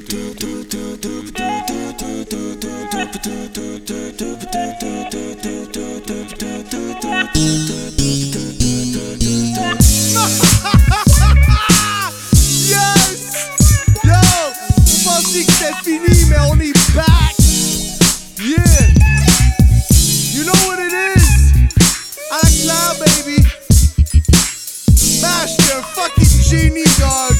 Fini, mais on est back. Yeah, you know what it is. À la claire, baby. Smash, t'es un fucking génie, dog.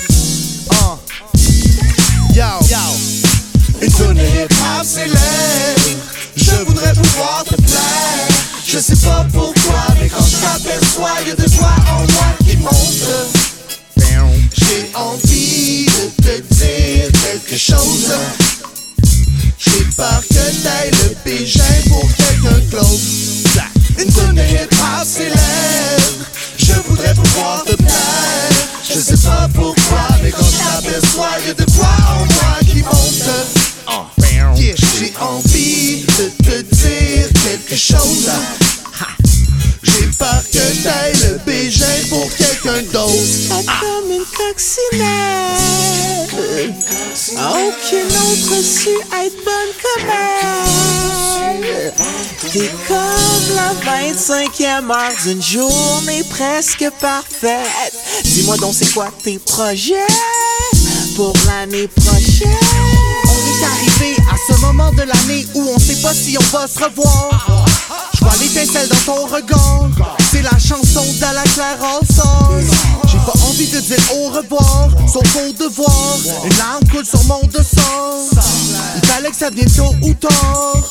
Yo. Une tonne hip-hop s'élève. Je voudrais pouvoir te plaire. Je sais pas pourquoi, mais quand je t'aperçois, y'a de quoi en moi qui monte. J'ai envie de te dire quelque chose. J'ai peur que t'ailles le pégin pour quelqu'un d'autre. Une tonne de hip-hop s'élève. Je voudrais pouvoir te plaire. Je sais pas pourquoi, mais quand je t'aperçois, y'a de quoi en moi qui monte. Yeah, j'ai envie de te dire quelque chose. J'ai peur que t'ailles le bégin pour quelqu'un d'autre. Comme une coccinelle. Aucune autre su être bonne comme elle. T'es comme la 25e heure d'une journée presque parfaite. Dis-moi donc c'est quoi tes projets pour l'année prochaine? On est arrivé à ce moment de l'année où on sait pas si on va se revoir. Je vois l'étincelle dans ton regard. C'est la chanson de la Claire All Stars. J'ai pas envie de dire au revoir, sauf au devoir. Une larme coule sur mon dessert. Il fallait que ça vienne tôt ou tard.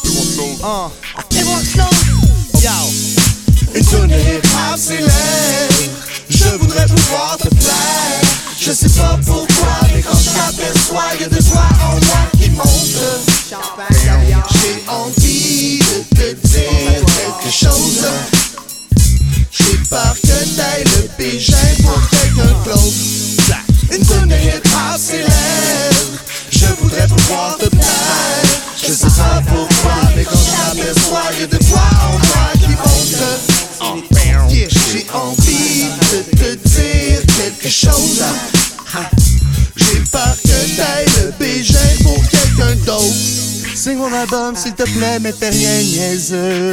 Yo. Une tonne de hip-hop s'élève. Je voudrais pouvoir te plaire. Je sais pas pourquoi, mais quand je t'aperçois, y'a de quoi en moi qui monte. J'ai envie de te dire quelque chose. J'ai peur que t'ailles le pégin pour quelqu'un d'autre. Une tonne de hip-hop s'élève. Je voudrais pouvoir te plaire. Je sais pas pourquoi, mais quand je t'aperçois, y'a de quoi en moi qui monte. Yeah, j'ai envie de te dire quelque chose. J'ai peur que t'ailles le bégin pour quelqu'un d'autre. Signe mon album s'il te plaît, mais t'es rien niaiseux.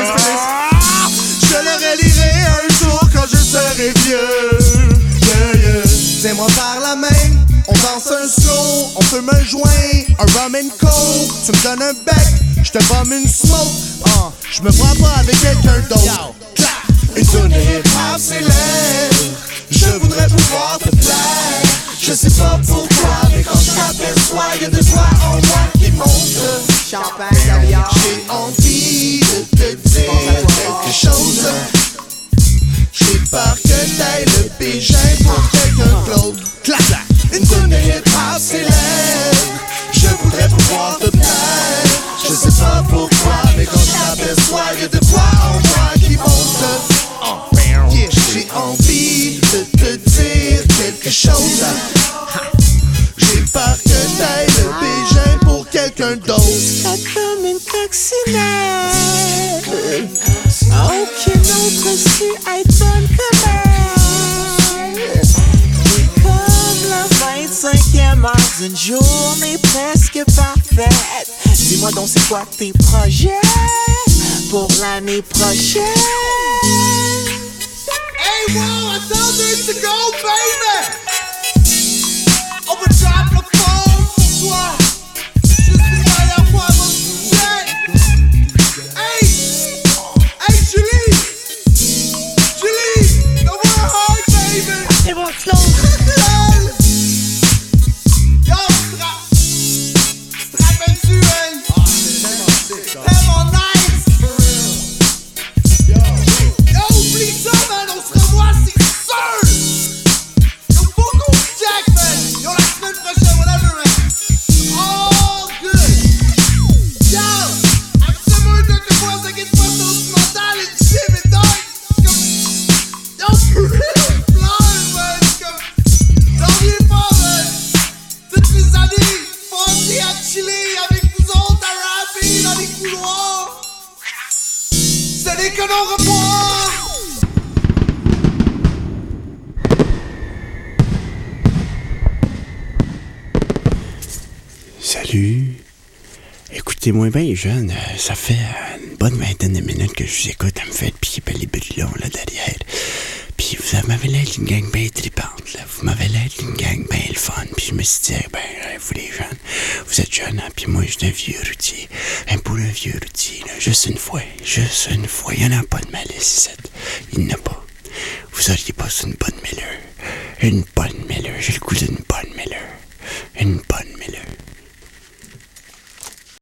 Je le relirai un jour quand je serai vieux. Tiens-moi par la main, on danse un slow, on fume un joint, un rum and coke. Tu me donnes un bec, je te bombe une smoke. Je me vois pas avec quelqu'un d'autre. Une tonne de hip-hop s'élève. Je voudrais pouvoir te plaire. Je sais pas pourquoi, mais quand je t'aperçois, y'a de quoi en moi qui monte. J'ai envie de te dire quelque chose. J'ai peur que t'ailles le pégin pour quelqu'un d'autre. Une tonne de hip-hop s'élève. Je voudrais pouvoir te plaire. Je sais pas pourquoi, mais quand je t'aperçois, y'a de quoi en moi qui monte. Yeah, j'ai envie de te dire quelque chose. J'ai peur que t'ailles le bégin pour quelqu'un d'autre. Comme une coccinelle. Aucune autre su être bonne comme elle. T'es comme la 25e heure d'une journée presque parfaite. Dis-moi donc c'est quoi tes projets pour l'année prochaine? Hey, wow, I tell this to go, baby! On va drop le phone pour toi. Juste une dernière fois avant de coucher. Hey! Hey, Julie! Julie! The world hard, baby! C'est bon, flow! LOL! Yo, strap-tu, man? Tellement nice! Yo, oublie ça, man! On se revoit, c'est sûr! Yo, faut qu'on se jack, man! Yo, la semaine prochaine, whatever, man! All good! Yo! Absolument, que moi, ça quitte pas ton mental et shit, mais dog! Comme... Yo, for real! Pleure, man! Comme... N'en viens pas, man! Toutes mes années passées à chiller avec vous autres, à rapper dans les couloirs! Ce n'est que nos revoirs! Salut. Écoutez-moi bien, jeune, ça fait une bonne vingtaine de minutes que je vous écoute. Elle me fait le pied par les brûlons, là, derrière. Puis vous m'avez l'air d'une gang bien tripante, là. Vous m'avez l'air d'une gang bien le fun. Puis je me suis dit, vous les jeunes, vous êtes jeunes, hein? Puis moi, je suis un vieux routier. Pour un vieux routier, là, juste une fois. Il n'y en a pas de malice, ici. Il n'y en a pas. Vous auriez pas une bonne Miller. Une bonne Miller. J'ai le goût d'une bonne Miller.